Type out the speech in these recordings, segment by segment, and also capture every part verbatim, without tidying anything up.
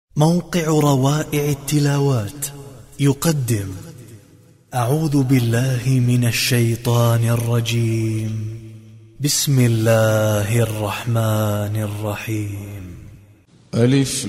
موقع روائع التلاوات يقدم أعوذ بالله من الشيطان الرجيم. بسم الله الرحمن الرحيم. ألف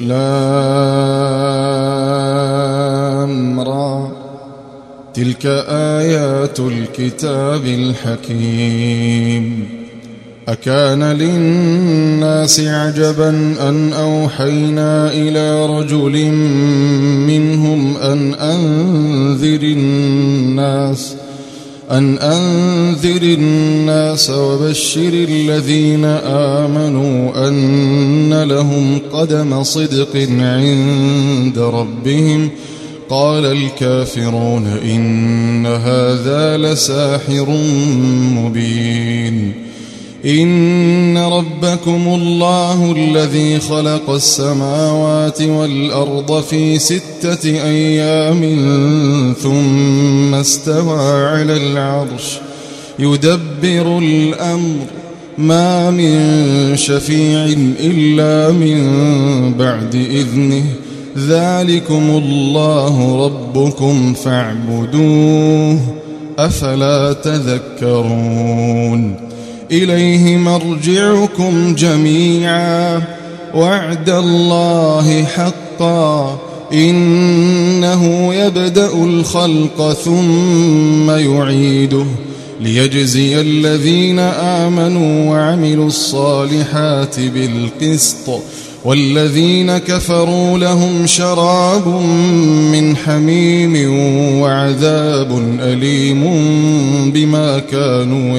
لام را تلك آيات الكتاب الحكيم. أكان للناس عجبا أن أوحينا إلى رجل منهم أن أنذر الناس أن أنذر الناس وبشر الذين آمنوا أن لهم قدم صدق عند ربهم. قال الكافرون إن هذا لساحر مبين. إن ربكم الله الذي خلق السماوات والأرض في ستة أيام ثم استوى على العرش يدبر الأمر ما من شفيع إلا من بعد إذنه ذلكم الله ربكم فاعبدوه أفلا تذكرون. إليه مرجعكم جميعا وعد الله حقا إنه يبدأ الخلق ثم يعيده ليجزي الذين آمنوا وعملوا الصالحات بالقسط والذين كفروا لهم شراب من حميم وعذاب أليم بما كانوا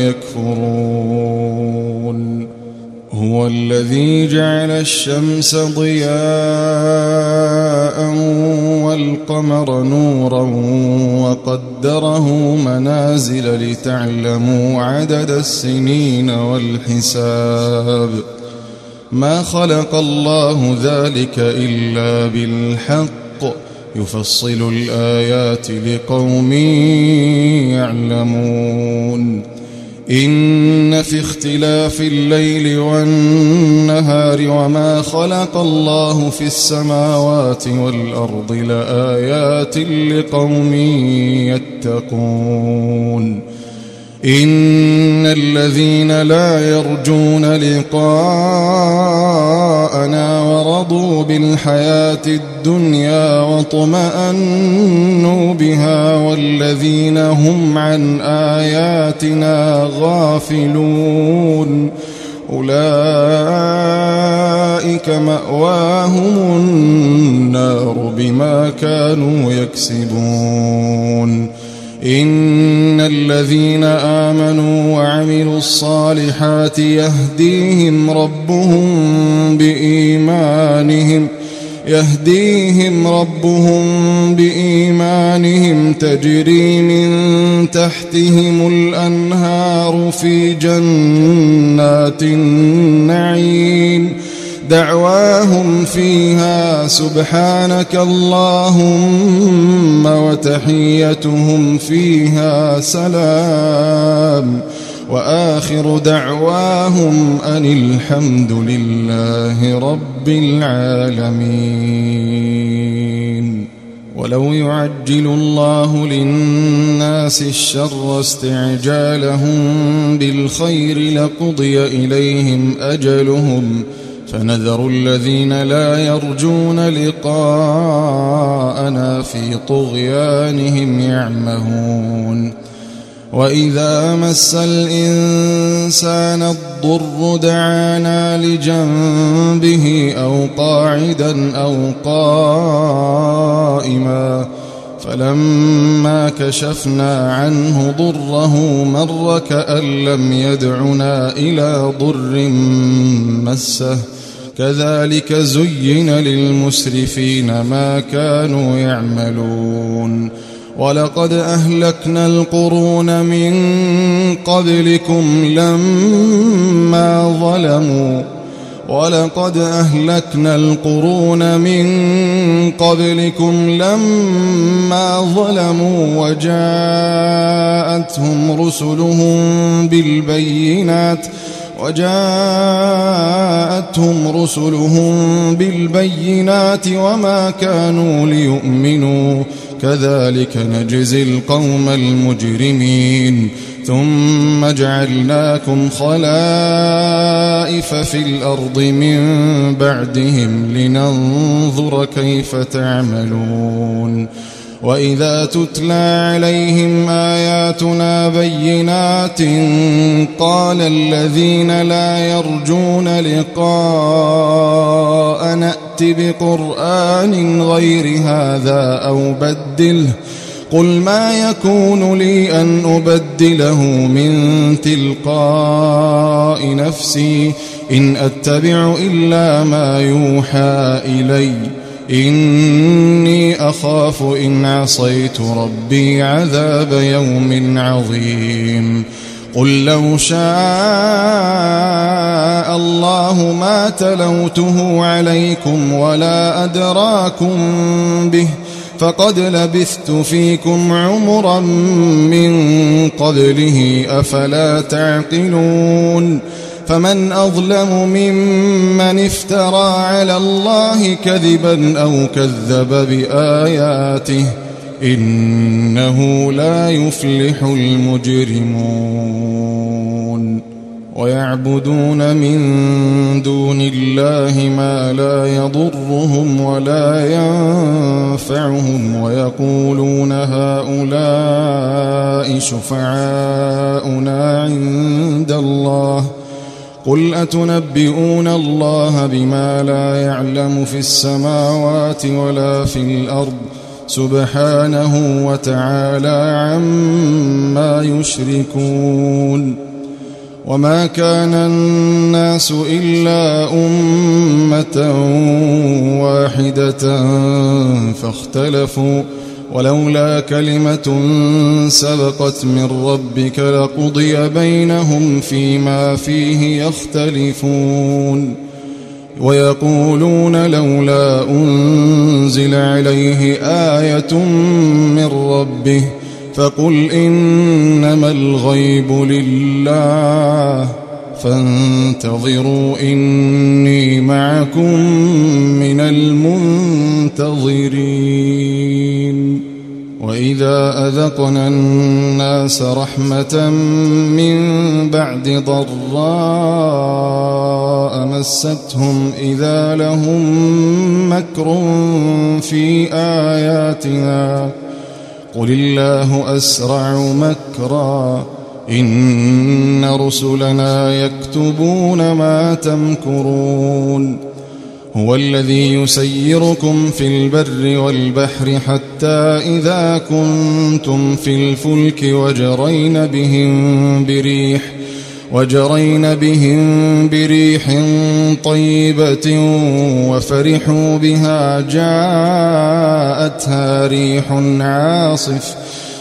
يكفرون. هو الذي جعل الشمس ضياء والقمر نورا وقدره منازل لتعلموا عدد السنين والحساب. ما خلق الله ذلك إلا بالحق يفصل الآيات لقوم يعلمون. إن في اختلاف الليل والنهار وما خلق الله في السماوات والأرض لآيات لقوم يتقون. إن الذين لا يرجون لقاءنا ورضوا بالحياة الدنيا واطمأنوا بها والذين هم عن آياتنا غافلون أولئك مأواهم النار بما كانوا يكسبون. إن الذين آمنوا وعملوا الصالحات يهديهم ربهم بإيمانهم يهديهم ربهم بإيمانهم تجري من تحتهم الأنهار في جنات النعيم دعواهم فيها سبحانك اللهم وتحيتهم فيها سلام وآخر دعواهم أن الحمد لله رب العالمين. ولو يعجل الله للناس الشر استعجالهم بالخير لقضي إليهم أجلهم فنذر الذين لا يرجون لقاءنا في طغيانهم يعمهون. وإذا مس الإنسان الضر دعانا لجنبه أو قاعدا أو قائما فلما كشفنا عنه ضره مر كأن لم يدعنا إلى ضر مسه كذلك زين للمسرفين ما كانوا يعملون. ولقد أهلكنا القرون من قبلكم لما ظلموا ولقد أهلكنا القرون من قبلكم لما ظلموا وجاءتهم رسلهم بالبينات وجاءتهم رسلهم بالبينات وما كانوا ليؤمنوا كذلك نجزي القوم المجرمين ثم جعلناكم خلائف في الأرض من بعدهم لننظر كيف تعملون وإذا تتلى عليهم آياتنا بينات قال الذين لا يرجون لقاء نأت بقرآن غير هذا أو بدله قل ما يكون لي أن أبدله من تلقاء نفسي إن أتبع إلا ما يوحى إلي إني أخاف إن عصيت ربي عذاب يوم عظيم قل لو شاء الله ما تلوته عليكم ولا أدراكم به فقد لبثت فيكم عمرا من قبله أفلا تعقلون فمن أظلم ممن افترى على الله كذبا أو كذب بآياته إنه لا يفلح المجرمون ويعبدون من دون الله ما لا يضرهم ولا ينفعهم ويقولون هؤلاء شفعاؤنا عند الله قل أتنبئون الله بما لا يعلم في السماوات ولا في الأرض سبحانه وتعالى عما يشركون وما كان الناس إلا أمة واحدة فاختلفوا ولولا كلمة سبقت من ربك لقضي بينهم فيما فيه يختلفون ويقولون لولا أنزل عليه آية من ربه فقل إنما الغيب لله فانتظروا إني معكم من المنتظرين وإذا أذقنا الناس رحمة من بعد ضراء مستهم إذا لهم مكر في آياتنا قل الله أسرع مكرا إن رسلنا يكتبون ما تمكرون هو الذي يسيركم في البر والبحر حتى إذا كنتم في الفلك وجرين بهم بريح وجرين بهم بريح طيبة وفرحوا بها جاءتها ريح عاصف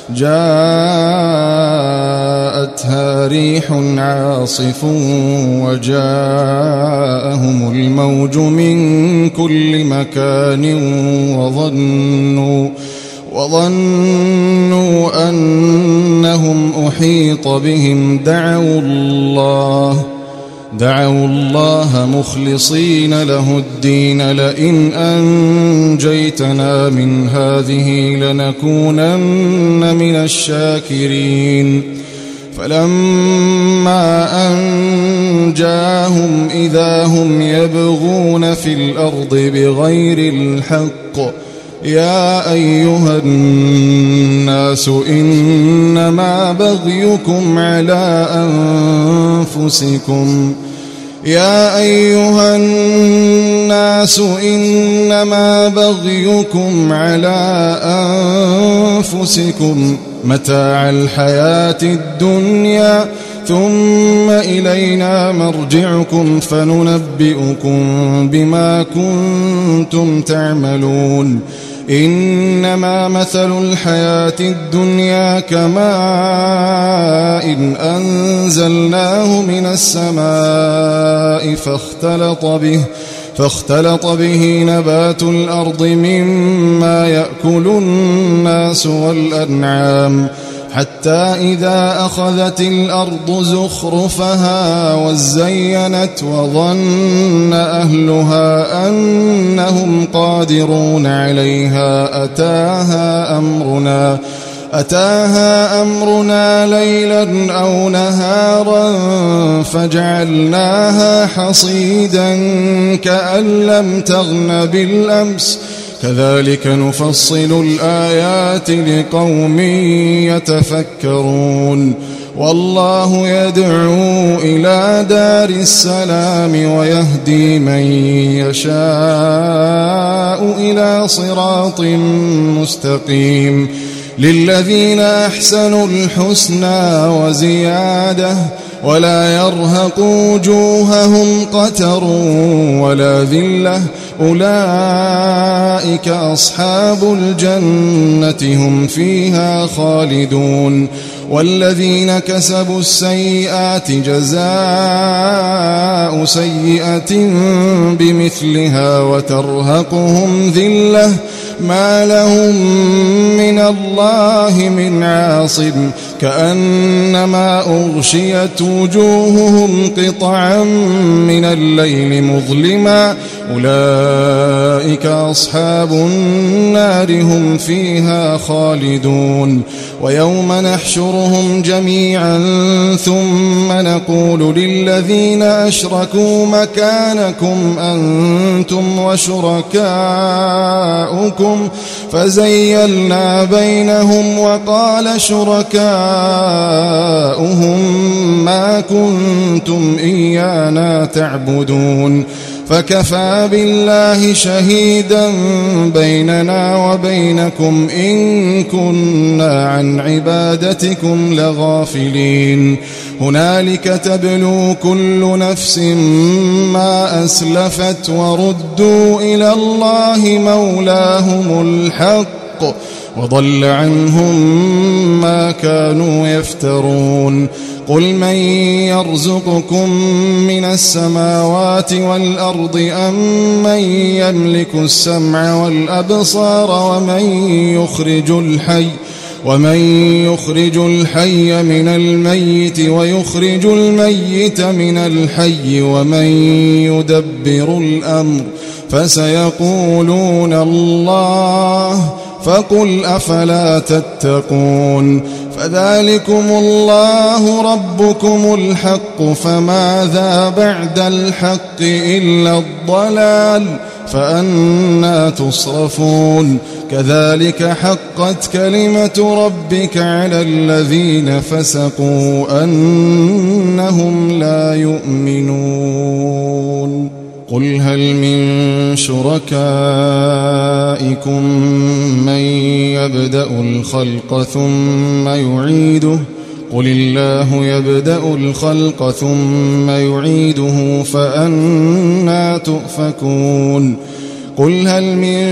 جاءتها ريح عاصف وجاءهم الموج من كل مكان وظنوا وظنوا أنهم أحيط بهم دعوا الله دعوا الله مخلصين له الدين لئن أنجيتنا من هذه لنكونن من الشاكرين فلما أنجاهم إذا هم يبغون في الأرض بغير الحق يا أيها الناس إنما بغيكم على أنفسكم يا أيها الناس إنما بغيكم على أنفسكم متاع الحياة الدنيا ثم إلينا مرجعكم فننبئكم بما كنتم تعملون إنما مثل الحياة الدنيا كماء إن أنزلناه من السماء فاختلط به فاختلط به نبات الأرض مما يأكل الناس والأنعام حتى إذا أخذت الأرض زخرفها وزينت وظن أهلها أنهم قادرون عليها أتاها أمرنا أتاها أمرنا ليلا أو نهارا فجعلناها حصيدا كأن لم تغن بالأمس كذلك نفصل الآيات لقوم يتفكرون والله يدعو إلى دار السلام ويهدي من يشاء إلى صراط مستقيم للذين أحسنوا الحسنى وزيادة ولا يرهق وجوههم قتر ولا ذلة أولئك أصحاب الجنة هم فيها خالدون والذين كسبوا السيئات جزاء سيئة بمثلها وترهقهم ذلة ما لهم من الله من عاصم كأنما أغشيت وجوههم قطعا من الليل مظلما أولئك أصحاب النار هم فيها خالدون ويوم نحشرهم جميعا ثم نقول للذين أشركوا مكانكم أنتم وشركاؤكم فزيلنا بينهم وقال شركاؤهم ما كنتم إيانا تعبدون فكفى بالله شهيدا بيننا وبينكم إن كنا عن عبادتكم لغافلين هنالك تبلو كل نفس ما أسلفت وردوا إلى الله مولاهم الحق وضل عنهم ما كانوا يفترون قل من يرزقكم من السماوات والأرض أم من يملك السمع والأبصار ومن يخرج الحي ومن يخرج الحي من الميت ويخرج الميت من الحي ومن يدبر الأمر فسيقولون الله فقل أفلا تتقون فذلكم الله ربكم الحق فماذا بعد الحق إلا الضلال فأنى تصرفون كذلك حقت كلمة ربك على الذين فسقوا أنهم لا يؤمنون قل هل من شركائكم من يبدأ الخلق ثم يعيده قل الله يبدأ الخلق ثم يعيده فأنى تؤفكون قل هل من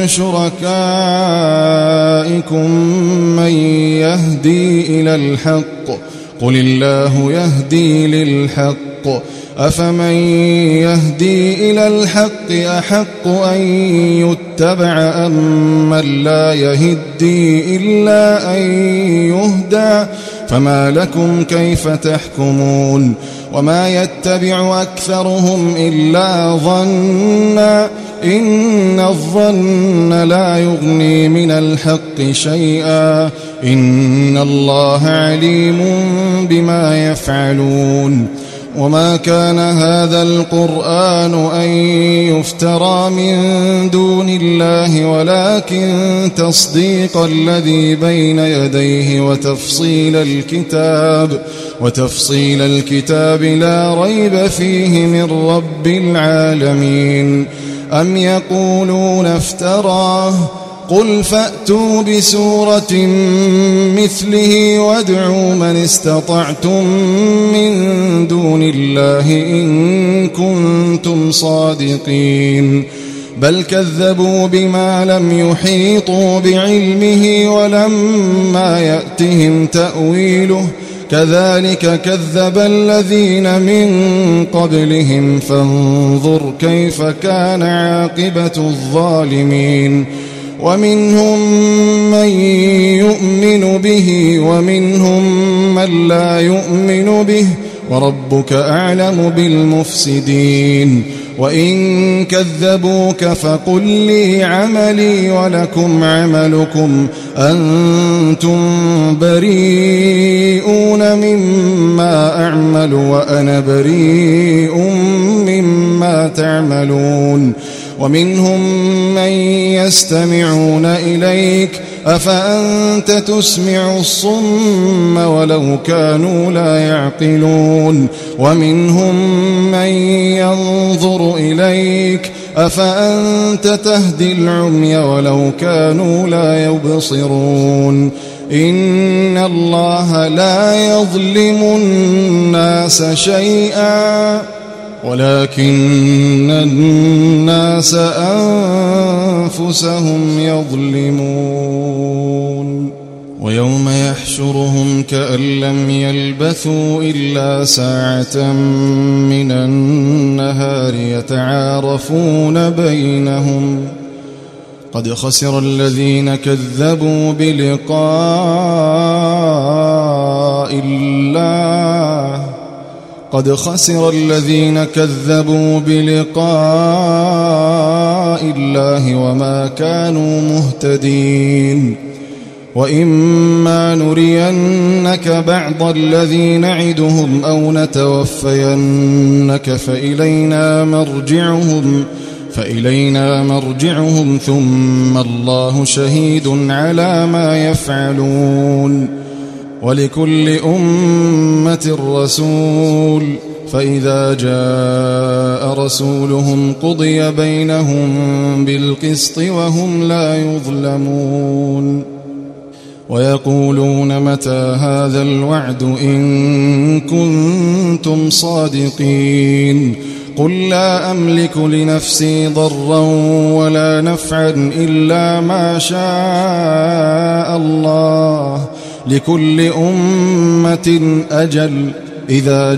شركائكم من يهدي إلى الحق قل الله يهدي للحق أفمن يهدي إلى الحق أحق أن يتبع أم من لا يهدي إلا أن يهدى فما لكم كيف تحكمون وما يتبع أكثرهم إلا ظنا إن الظن لا يغني من الحق شيئا إن الله عليم بما يفعلون وما كان هذا القرآن أن يفترى من دون الله ولكن تصديق الذي بين يديه وتفصيل الكتاب وتفصيل الكتاب لا ريب فيه من رب العالمين أم يقولون افتراه قل فأتوا بسورة مثله وادعوا من استطعتم من دون الله إن كنتم صادقين بل كذبوا بما لم يحيطوا بعلمه ولما يأتهم تأويله كذلك كذب الذين من قبلهم فانظر كيف كان عاقبة الظالمين ومنهم من يؤمن به ومنهم من لا يؤمن به وربك أعلم بالمفسدين وإن كذبوك فقل لي عملي ولكم عملكم أنتم بريئون مما أعمل وأنا بريء مما تعملون ومنهم من يستمعون إليك أفأنت تسمع الصم ولو كانوا لا يعقلون ومنهم من ينظر إليك أفأنت تهدي العمي ولو كانوا لا يبصرون إن الله لا يظلم الناس شيئا ولكن الناس أنفسهم يظلمون ويوم يحشرهم كأن لم يلبثوا إلا ساعة من النهار يتعارفون بينهم قد خسر الذين كذبوا بلقاء الله قد خسر الذين كذبوا بلقاء الله وما كانوا مهتدين وإما نرينك بعض الذي نعدهم أو نتوفينك فإلينا مرجعهم فإلينا مرجعهم ثم الله شهيد على ما يفعلون ولكل أمة رسول فإذا جاء رسولهم قضي بينهم بالقسط وهم لا يظلمون ويقولون متى هذا الوعد إن كنتم صادقين قل لا أملك لنفسي ضرا ولا نفعا إلا ما شاء الله لكل أمة أجل إذا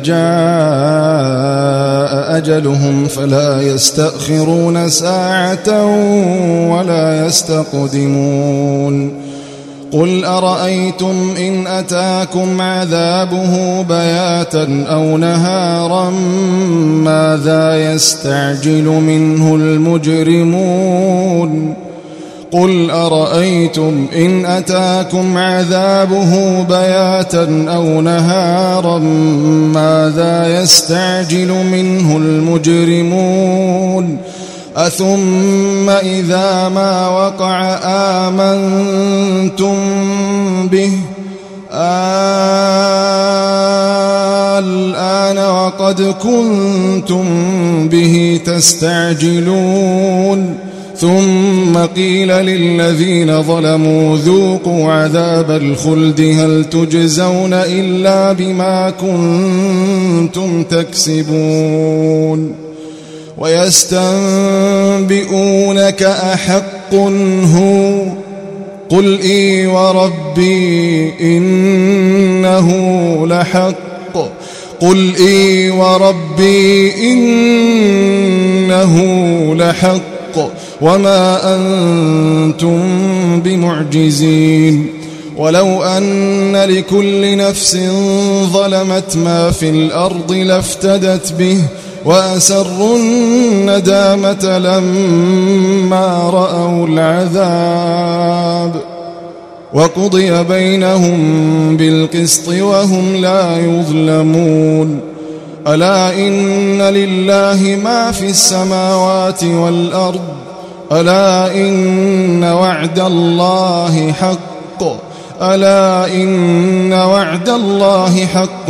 جاء أجلهم فلا يستأخرون ساعة ولا يستقدمون قل أرأيتم إن أتاكم عذابه بياتا أو نهارا ماذا يستعجل منه المجرمون قل أرأيتم إن أتاكم عذابه بياتا أو نهارا ماذا يستعجل منه المجرمون أثم إذا ما وقع آمنتم به الآن وقد كنتم به تستعجلون ثم قيل للذين ظلموا ذوقوا عذاب الخلد هل تجزون إلا بما كنتم تكسبون ويستنبئونك أحق هو قل إي وربي إنه لحق قل إي وربي إنه لحق وما أنتم بمعجزين ولو أن لكل نفس ظلمت ما في الأرض لافتدت به وأسروا الندامة لما رأوا العذاب وقضي بينهم بالقسط وهم لا يظلمون ألا إن لله ما في السماوات والأرض ألا إن وعد الله حق ألا إن وعد الله حق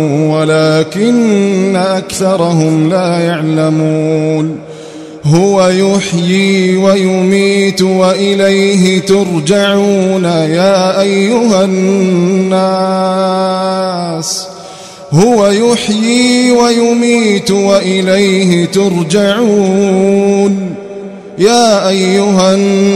ولكن أكثرهم لا يعلمون هو يحيي ويميت وإليه ترجعون يا أيها الناس هو يحيي ويميت وإليه ترجعون يا أيها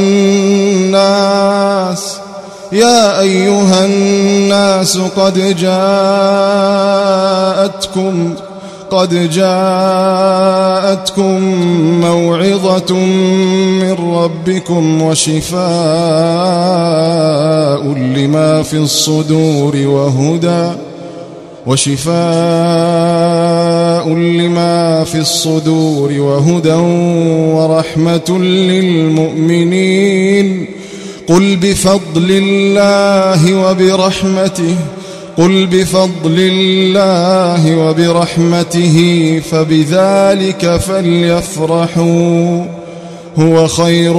الناس يا أيها الناس قد جاءتكم قد جاءتكم موعظة من ربكم وشفاء لما في الصدور وهدى وشفاء لما في الصدور وهدى ورحمة للمؤمنين. قل بفضل الله وبرحمته قل بفضل الله وبرحمته فبذلك فليفرحوا هو خير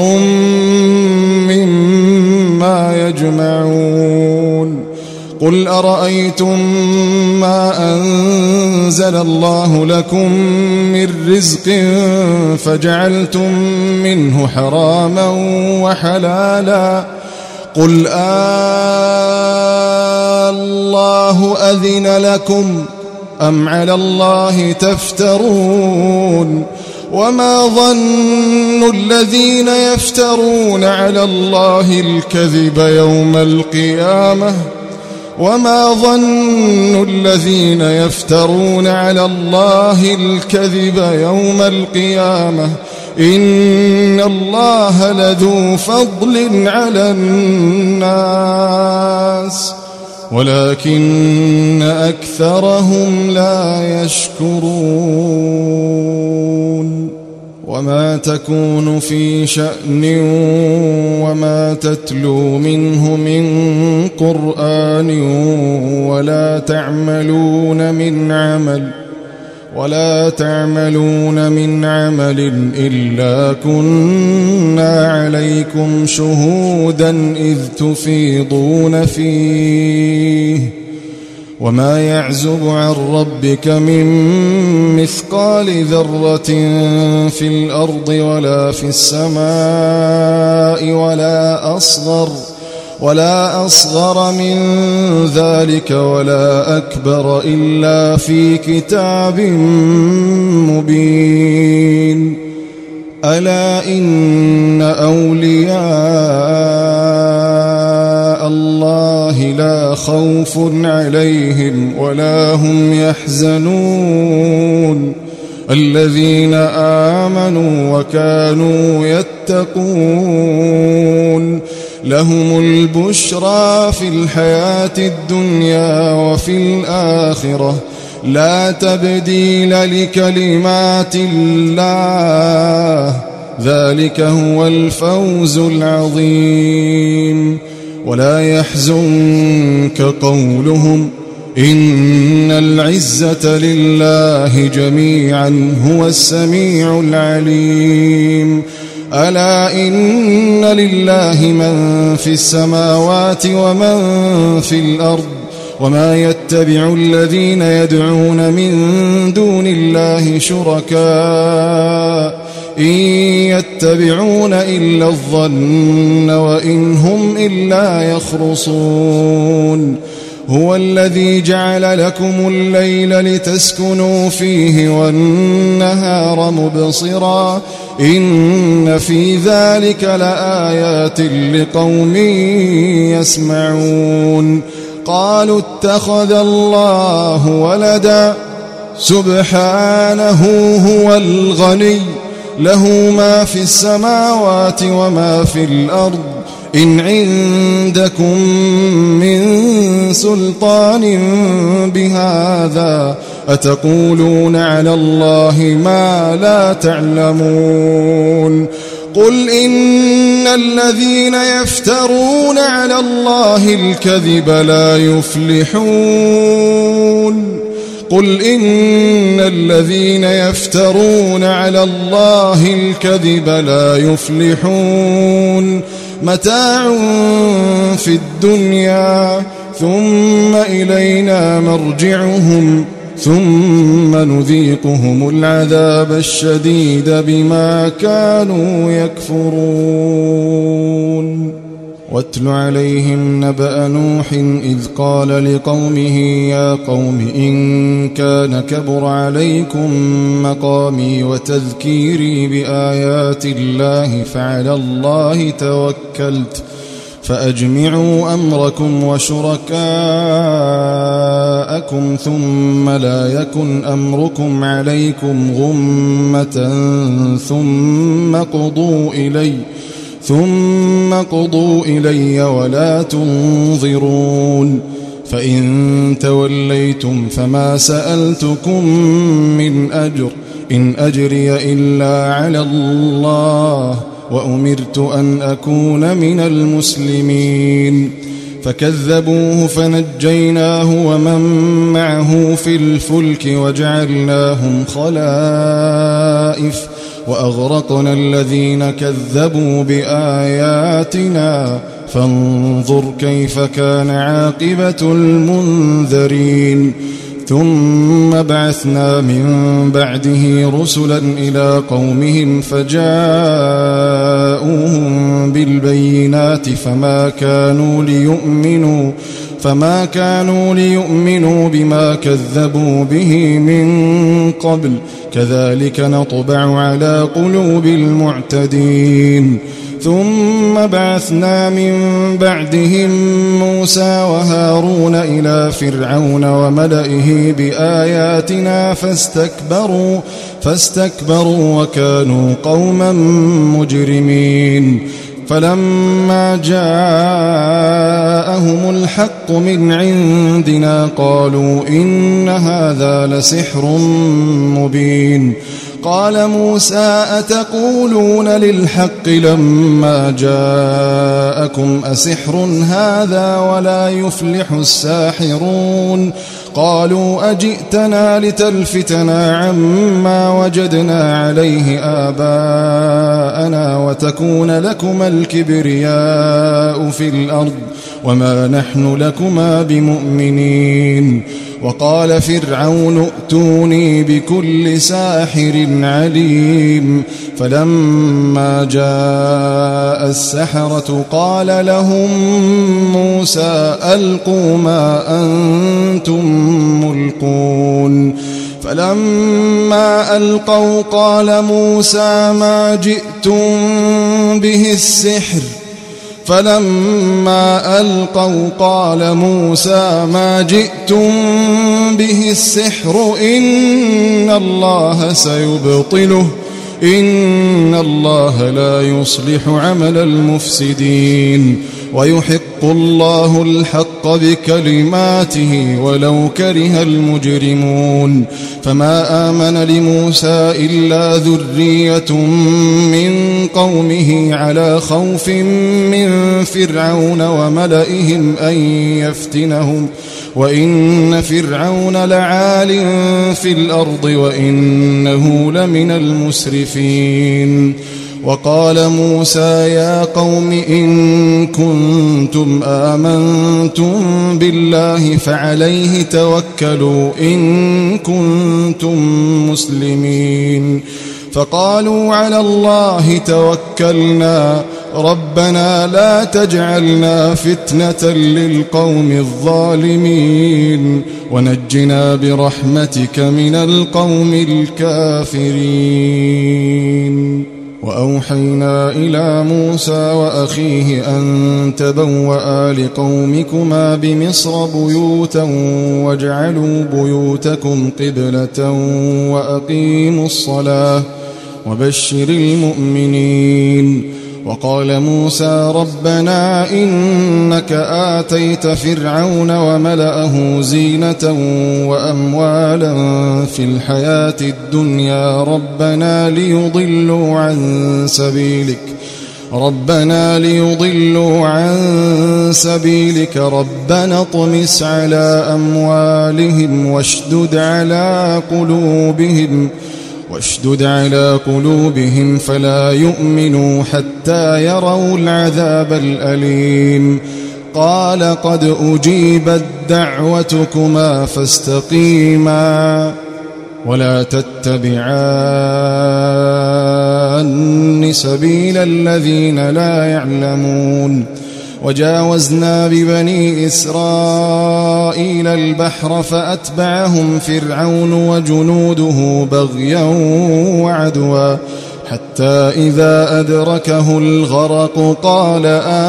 مما يجمعون. قل أرأيتم ما أنزل الله لكم من رزق فجعلتم منه حراما وحلالا قل الله أذن لكم أم على الله تفترون. وما ظن الذين يفترون على الله الكذب يوم القيامة وما ظن الذين يفترون على الله الكذب يوم القيامة إن الله لذو فضل على الناس ولكن أكثرهم لا يشكرون. وما تكون في شأن وما تتلو منه من قرآن ولا تعملون من عمل ولا تعملون من عمل إلا كنا عليكم شهودا إذ تفيضون فيه وما يعزب عن ربك من مثقال ذرة في الأرض ولا في السماء ولا أصغر ولا أصغر من ذلك ولا أكبر إلا في كتاب مبين. ألا إن أولياء الله لا خوف عليهم ولا هم يحزنون الذين آمنوا وكانوا يتقون لهم البشرى في الحياة الدنيا وفي الآخرة لا تبديل لكلمات الله ذلك هو الفوز العظيم. ولا يحزنك قولهم إن العزة لله جميعا هو السميع العليم. ألا إن لله من في السماوات ومن في الأرض وما يتبع الذين يدعون من دون الله شركاء إن يتبعون إلا الظن وإن هم إلا يخرصون. هو الذي جعل لكم الليل لتسكنوا فيه والنهار مبصرا إن في ذلك لآيات لقوم يسمعون. قالوا اتخذ الله ولدا سبحانه هو الغني له ما في السماوات وما في الأرض إن عندكم من سلطان بهذا أتقولون على الله ما لا تعلمون. قل إن الذين يفترون على الله الكذب لا يفلحون. قل إن الذين يفترون على الله الكذب لا يفلحون. متاع في الدنيا ثم إلينا مرجعهم ثم نذيقهم العذاب الشديد بما كانوا يكفرون. واتل عليهم نبأ نوح إذ قال لقومه يا قوم إن كان كبر عليكم مقامي وتذكيري بآيات الله فعلى الله توكلت فأجمعوا أمركم وشركاءكم ثم لا يكن أمركم عليكم غمة ثم قضوا إلي ثم قضوا إلي ولا تنظرون فإن توليتم فما سألتكم من أجر إن أجري إلا على الله وأمرت أن أكون من المسلمين فكذبوه فنجيناه ومن معه في الفلك وجعلناهم خلائف وأغرقنا الذين كذبوا بآياتنا فانظر كيف كان عاقبة المنذرين ثم بعثنا من بعده رسلا إلى قومهم فجاءوهم بالبينات فما كانوا ليؤمنوا فما كانوا ليؤمنوا بما كذبوا به من قبل كذلك نطبع على قلوب المعتدين ثم بعثنا من بعدهم موسى وهارون إلى فرعون وملئه بآياتنا فاستكبروا فاستكبروا وكانوا قوما مجرمين فلما جاءهم الحق من عندنا قالوا إن هذا لسحر مبين قال موسى أتقولون للحق لما جاءكم أسحر هذا ولا يفلح الساحرون قالوا أجئتنا لتلفتنا عما وجدنا عليه آباءنا وتكون لكما الكبرياء في الأرض وما نحن لكما بمؤمنين وقال فرعون ائتوني بكل ساحر عليم فلما جاء السحرة قال لهم موسى ألقوا ما أنتم ملقون فلما ألقوا قال موسى ما جئتم به السحر فلما ألقوا قال موسى ما جئتم به السحر إن الله سيبطله إن الله لا يصلح عمل المفسدين ويحق الله الحق بكلماته ولو كره المجرمون فما آمن لموسى إلا ذرية من قومه على خوف من فرعون وملئهم أن يفتنهم وإن فرعون لعال في الأرض وإنه لمن المسرفين وقال موسى يا قوم إن كنتم آمنتم بالله فعليه توكلوا إن كنتم مسلمين فقالوا على الله توكلنا ربنا لا تجعلنا فتنة للقوم الظالمين ونجنا برحمتك من القوم الكافرين وأوحينا إلى موسى وأخيه أن تبوأ لقومكما بمصر بيوتا واجعلوا بيوتكم قبلة وأقيموا الصلاة وبشر المؤمنين وقال موسى ربنا إنك آتيت فرعون وملأه زينة وأموالا في الحياة الدنيا ربنا ليضلوا عن سبيلك ربنا ليضلوا عن سبيلك ربنا اطمس على أموالهم واشدد على قلوبهم واشدد على قلوبهم فلا يؤمنوا حتى يروا العذاب الأليم قال قد أجيبت دعوتكما فاستقيما ولا تتبعان سبيل الذين لا يعلمون وجاوزنا ببني إسرائيل البحر فأتبعهم فرعون وجنوده بغيا وعدوا حتى إذا أدركه الغرق قال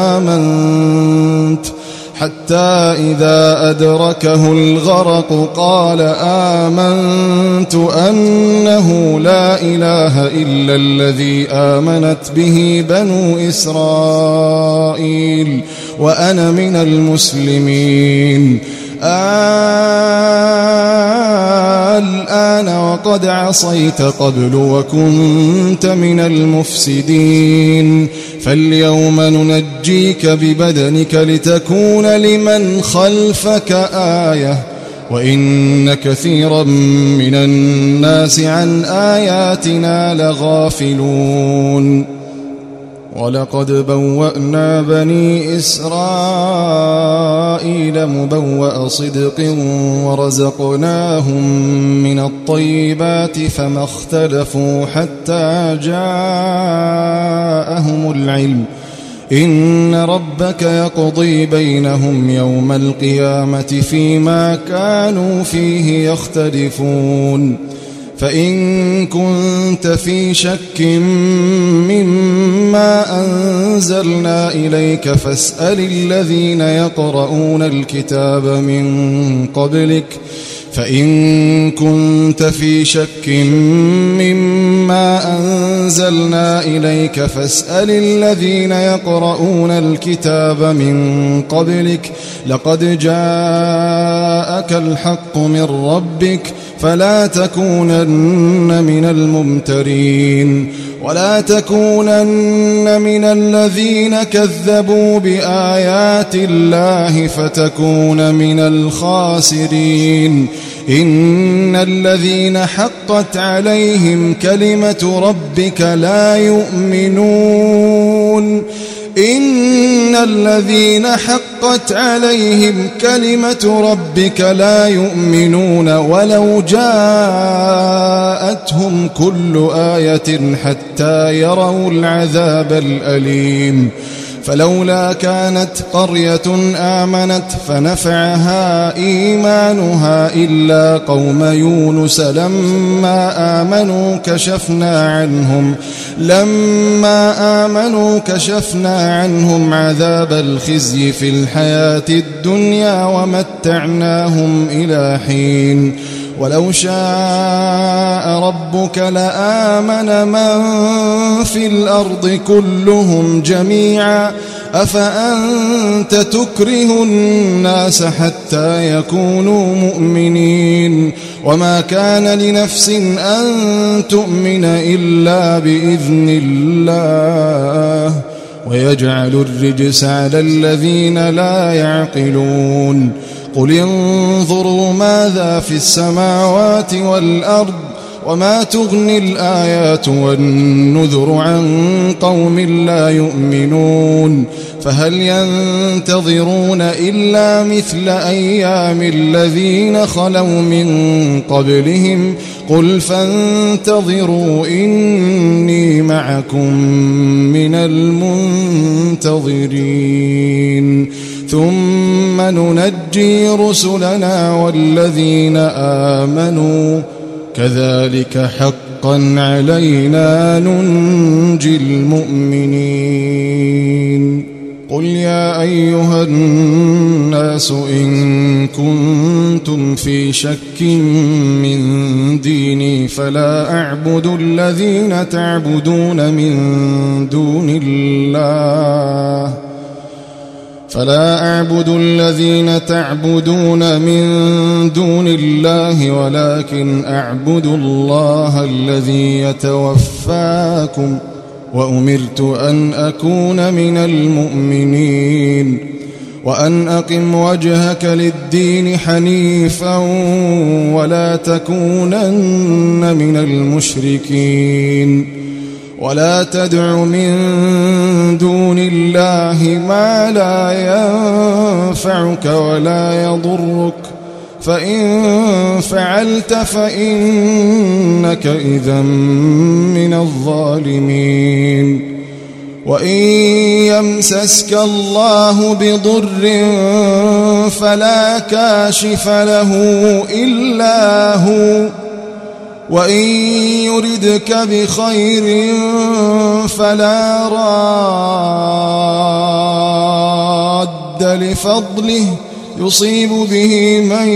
آمنت حتى إذا أدركه الغرق قال آمنت أنه لا إله إلا الذي آمنت به بنو إسرائيل وأنا من المسلمين. الآن وقد عصيت قبل وكنت من المفسدين فاليوم ننجيك ببدنك لتكون لمن خلفك آية وإن كثيرا من الناس عن آياتنا لغافلون. ولقد بوأنا بني إسرائيل مبوأ صدق ورزقناهم من الطيبات فما اختلفوا حتى جاءهم العلم إن ربك يقضي بينهم يوم القيامة فيما كانوا فيه يختلفون. فإن كنت في شك مما أنزلنا إليك فاسأل الذين يقرؤون الكتاب من قبلك فإن كنت في شك مما أنزلنا إليك فاسأل الذين يقرؤون الكتاب من قبلك لقد جاءك الحق من ربك فلا تكونن من الممترين ولا تكونن من الذين كذبوا بآيات الله فتكون من الخاسرين. إن الذين حقت عليهم كلمة ربك لا يؤمنون إن الذين حقت عليهم كلمة ربك لا يؤمنون ولو جاءتهم كل آية حتى يروا العذاب الأليم. فلولا كانت قرية آمنت فنفعها إيمانها إلا قوم يونس لما آمنوا كشفنا عنهم لما آمنوا كشفنا عنهم عذاب الخزي في الحياة الدنيا ومتعناهم إلى حين. ولو شاء ربك لآمن من في الأرض كلهم جميعا أفأنت تكره الناس حتى يكونوا مؤمنين وما كان لنفس أن تؤمن إلا بإذن الله ويجعل الرجس على الذين لا يعقلون. قل انظروا ماذا في السماوات والأرض وما تغني الآيات والنذر عن قوم لا يؤمنون فهل ينتظرون إلا مثل أيام الذين خلوا من قبلهم قل فانتظروا إني معكم من المنتظرين ثم ننجي رسلنا والذين آمنوا كذلك حقا علينا ننجي المؤمنين. قل يا أيها الناس إن كنتم في شك من ديني فلا أعبد الذين تعبدون من دون الله فلا أعبد الذين تعبدون من دون الله ولكن أعبد الله الذي يتوفاكم وأمرت أن أكون من المؤمنين وأن أقم وجهك للدين حنيفا ولا تكونن من المشركين ولا تدع من دون الله ما لا ينفعك ولا يضرك فإن فعلت فإنك إذا من الظالمين. وإن يمسسك الله بضر فلا كاشف له إلا هو وإن يردك بخير فلا راد لفضله يصيب به من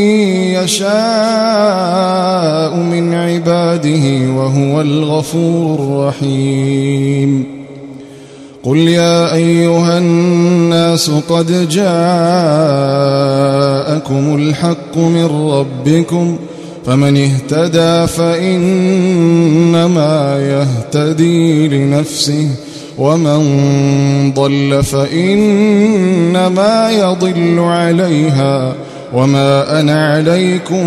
يشاء من عباده وهو الغفور الرحيم. قل يا أيها الناس قد جاءكم الحق من ربكم فمن اهتدى فإنما يهتدي لنفسه ومن ضل فإنما يضل عليها وما أنا عليكم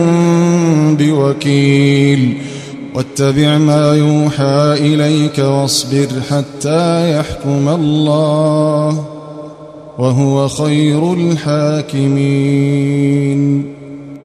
بوكيل. واتبع ما يوحى إليك واصبر حتى يحكم الله وهو خير الحاكمين.